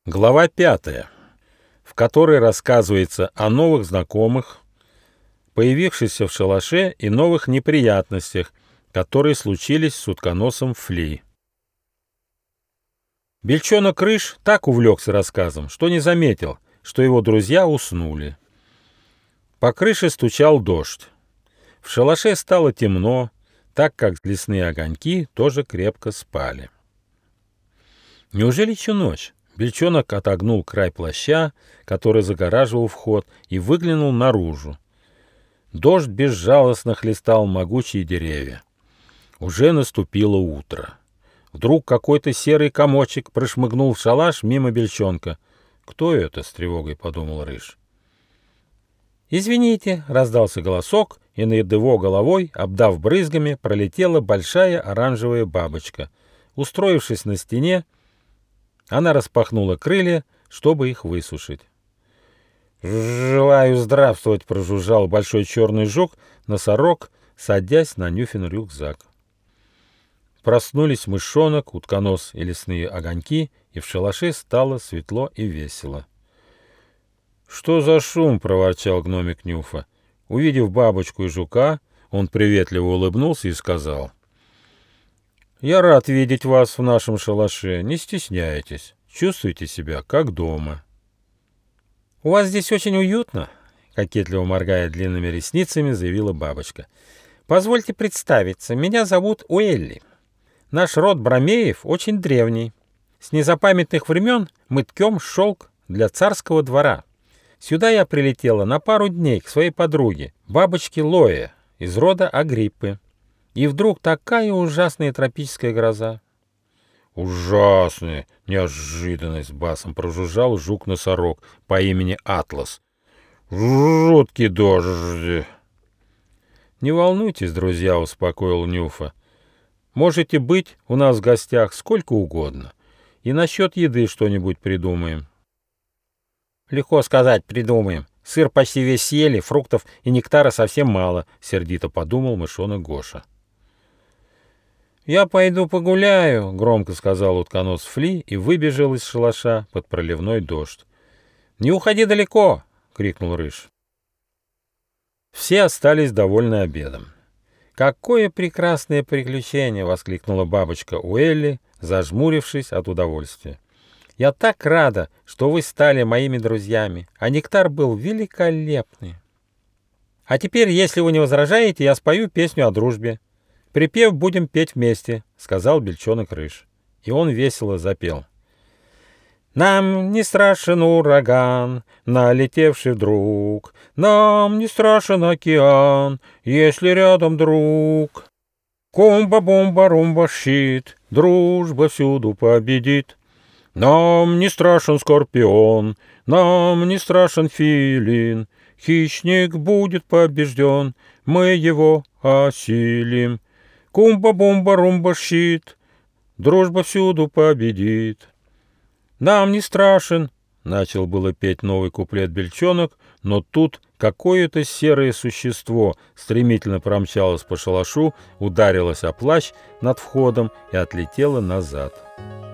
Глава 5, в которой рассказывается о новых знакомых, появившихся в шалаше, и новых неприятностях, которые случились с утконосом Фли. Бельчонок Рыж так увлекся рассказом, что не заметил, что его друзья уснули. По крыше стучал дождь. В шалаше стало темно, так как лесные огоньки тоже крепко спали. Неужели еще ночь? Бельчонок отогнул край плаща, который загораживал вход, и выглянул наружу. Дождь безжалостно хлестал могучие деревья. Уже наступило утро. Вдруг какой-то серый комочек прошмыгнул в шалаш мимо Бельчонка. «Кто это?» — с тревогой подумал Рыж. «Извините», — раздался голосок, и над его головой, обдав брызгами, пролетела большая оранжевая бабочка. Устроившись на стене, она распахнула крылья, чтобы их высушить. «Желаю здравствовать», — прожужжал большой черный жук-носорог, садясь на Нюфин рюкзак. Проснулись мышонок, утконос и лесные огоньки, и в шалаше стало светло и весело. «Что за шум?» — проворчал гномик Нюфа. Увидев бабочку и жука, он приветливо улыбнулся и сказал: «Я рад видеть вас в нашем шалаше, не стесняйтесь, чувствуйте себя как дома». «У вас здесь очень уютно», — кокетливо моргая длинными ресницами, заявила бабочка. «Позвольте представиться, меня зовут Уэлли. Наш род Бромеев очень древний. С незапамятных времен мы ткем шелк для царского двора. Сюда я прилетела на пару дней к своей подруге, бабочке Лое, из рода Агриппы. И вдруг такая ужасная тропическая гроза». «Ужасная неожиданность!» — басом прожужжал жук-носорог по имени Атлас. «Жуткий дождь!» «Не волнуйтесь, друзья», — успокоил Нюфа. «Можете быть у нас в гостях сколько угодно. И насчет еды что-нибудь придумаем». «Легко сказать, придумаем. Сыр почти весь съели, фруктов и нектара совсем мало», — сердито подумал мышонок Гоша. «Я пойду погуляю», — громко сказал утконос Фли и выбежал из шалаша под проливной дождь. «Не уходи далеко!» — крикнул Рыж. Все остались довольны обедом. «Какое прекрасное приключение!» — воскликнула бабочка Уэлли, зажмурившись от удовольствия. «Я так рада, что вы стали моими друзьями, а нектар был великолепный. А теперь, если вы не возражаете, я спою песню о дружбе. Припев будем петь вместе», — сказал Бельчонок Рыж. И он весело запел. «Нам не страшен ураган, налетевший вдруг, нам не страшен океан, если рядом друг. Кумба-бумба-румба щит, дружба всюду победит. Нам не страшен скорпион, нам не страшен филин, хищник будет побежден, мы его осилим. Кумба-бумба-румба щит, дружба всюду победит. Нам не страшен», — начал было петь новый куплет Бельчонок, но тут какое-то серое существо стремительно промчалось по шалашу, ударилось о плащ над входом и отлетело назад.